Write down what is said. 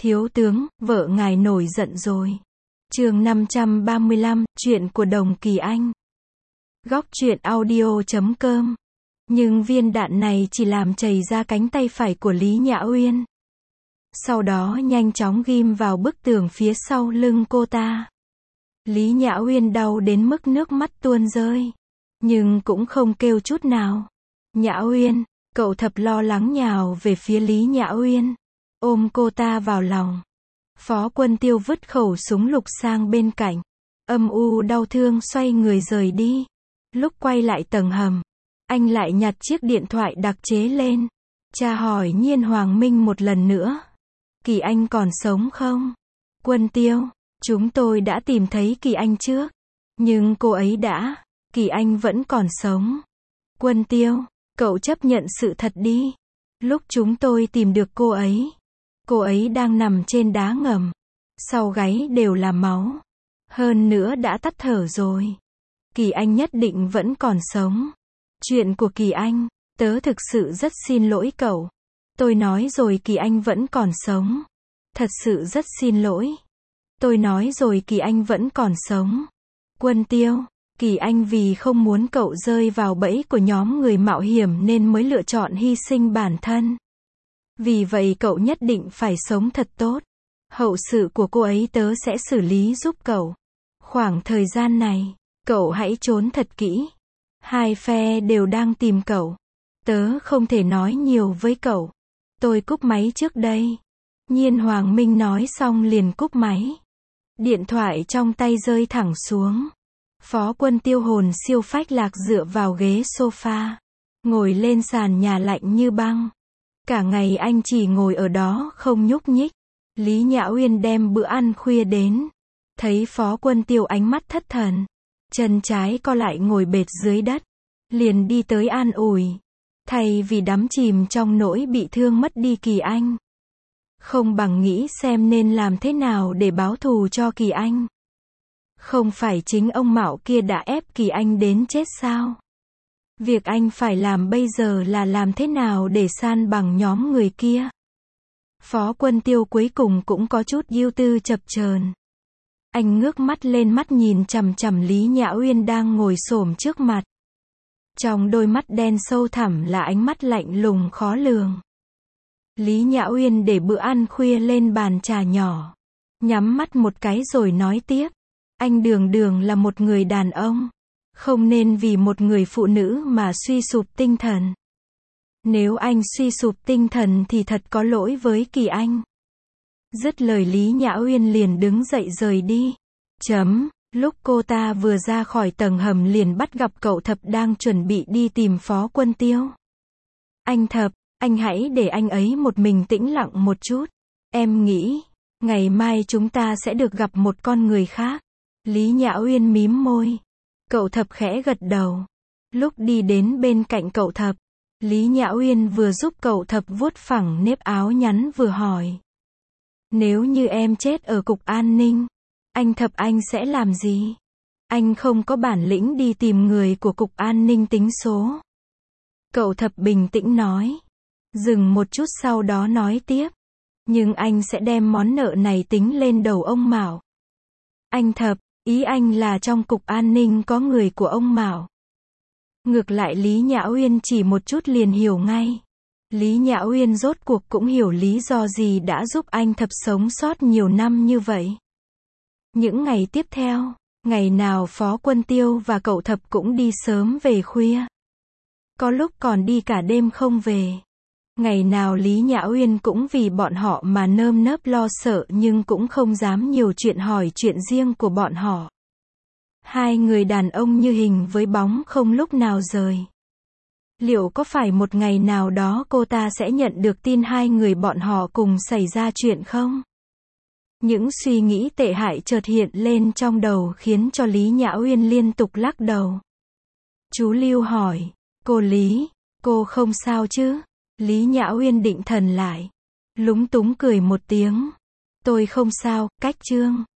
Thiếu tướng, vợ ngài nổi giận rồi. Chương 535, chuyện của Đồng Kỳ Anh. Góc truyện audio.com. Nhưng viên đạn này chỉ làm chảy ra cánh tay phải của Lý Nhã Uyên. Sau đó nhanh chóng ghim vào bức tường phía sau lưng cô ta. Lý Nhã Uyên đau đến mức nước mắt tuôn rơi. Nhưng cũng không kêu chút nào. Nhã Uyên, cậu Thập lo lắng nhào về phía Lý Nhã Uyên. Ôm cô ta vào lòng. Phó Quân Tiêu vứt khẩu súng lục sang bên cạnh. Âm u đau thương xoay người rời đi. Lúc quay lại tầng hầm, anh lại nhặt chiếc điện thoại đặc chế lên. Tra hỏi Nhiên Hoàng Minh một lần nữa. Kỳ Anh còn sống không? Quân Tiêu, chúng tôi đã tìm thấy Kỳ Anh trước. Nhưng cô ấy đã, Kỳ Anh vẫn còn sống. Quân Tiêu, cậu chấp nhận sự thật đi. Lúc chúng tôi tìm được cô ấy đang nằm trên đá ngầm. Sau gáy đều là máu. Hơn nữa đã tắt thở rồi. Kỳ Anh nhất định vẫn còn sống. Chuyện của Kỳ Anh, tớ thực sự rất xin lỗi cậu. Tôi nói rồi Kỳ Anh vẫn còn sống. Thật sự rất xin lỗi. Tôi nói rồi Kỳ Anh vẫn còn sống. Quân Tiêu, Kỳ Anh vì không muốn cậu rơi vào bẫy của nhóm người mạo hiểm nên mới lựa chọn hy sinh bản thân. Vì vậy cậu nhất định phải sống thật tốt. Hậu sự của cô ấy tớ sẽ xử lý giúp cậu. Khoảng thời gian này, cậu hãy trốn thật kỹ. Hai phe đều đang tìm cậu. Tớ không thể nói nhiều với cậu. Tôi cúp máy trước đây. Nhiên Hoàng Minh nói xong liền cúp máy. Điện thoại trong tay rơi thẳng xuống. Phó Quân Tiêu hồn siêu phách lạc dựa vào ghế sofa. Ngồi lên sàn nhà lạnh như băng. Cả ngày anh chỉ ngồi ở đó không nhúc nhích. Lý Nhã Uyên đem bữa ăn khuya đến. Thấy Phó Quân Tiêu ánh mắt thất thần. Chân trái co lại ngồi bệt dưới đất. Liền đi tới an ủi. Thay vì đắm chìm trong nỗi bị thương mất đi Kỳ Anh. Không bằng nghĩ xem nên làm thế nào để báo thù cho Kỳ Anh. Không phải chính ông Mạo kia đã ép Kỳ Anh đến chết sao? Việc anh phải làm bây giờ là làm thế nào để san bằng nhóm người kia. Phó Quân Tiêu cuối cùng cũng có chút ưu tư chập chờn. Anh ngước mắt lên mắt nhìn chằm chằm Lý Nhã Uyên đang ngồi xổm trước mặt. Trong đôi mắt đen sâu thẳm là ánh mắt lạnh lùng khó lường. Lý Nhã Uyên để bữa ăn khuya lên bàn trà nhỏ. Nhắm mắt một cái rồi nói tiếp. Anh đường đường là một người đàn ông. Không nên vì một người phụ nữ mà suy sụp tinh thần. Nếu anh suy sụp tinh thần thì thật có lỗi với Kỳ Anh. Dứt lời Lý Nhã Uyên liền đứng dậy rời đi. Lúc cô ta vừa ra khỏi tầng hầm liền bắt gặp cậu Thập đang chuẩn bị đi tìm Phó Quân Tiêu. Anh Thập, anh hãy để anh ấy một mình tĩnh lặng một chút. Em nghĩ, ngày mai chúng ta sẽ được gặp một con người khác. Lý Nhã Uyên mím môi. Cậu Thập khẽ gật đầu. Lúc đi đến bên cạnh cậu Thập, Lý Nhã Uyên vừa giúp cậu Thập vuốt phẳng nếp áo nhắn vừa hỏi. Nếu như em chết ở cục an ninh, anh Thập anh sẽ làm gì? Anh không có bản lĩnh đi tìm người của cục an ninh tính số. Cậu Thập bình tĩnh nói. Dừng một chút sau đó nói tiếp. Nhưng anh sẽ đem món nợ này tính lên đầu ông Mạo. Anh Thập, ý anh là trong cục an ninh có người của ông Mạo. Ngược lại Lý Nhã Uyên chỉ một chút liền hiểu ngay. Lý Nhã Uyên rốt cuộc cũng hiểu lý do gì đã giúp anh Thập sống sót nhiều năm như vậy. Những ngày tiếp theo, ngày nào Phó Quân Tiêu và cậu Thập cũng đi sớm về khuya. Có lúc còn đi cả đêm không về. Ngày nào Lý Nhã Uyên cũng vì bọn họ mà nơm nớp lo sợ nhưng cũng không dám nhiều chuyện hỏi chuyện riêng của bọn họ. Hai người đàn ông như hình với bóng không lúc nào rời. Liệu có phải một ngày nào đó cô ta sẽ nhận được tin hai người bọn họ cùng xảy ra chuyện không? Những suy nghĩ tệ hại chợt hiện lên trong đầu khiến cho Lý Nhã Uyên liên tục lắc đầu. Chú Lưu hỏi, cô Lý, cô không sao chứ? Lý Nhã Uyên định thần lại. Lúng túng cười một tiếng. Tôi không sao, cách Trương.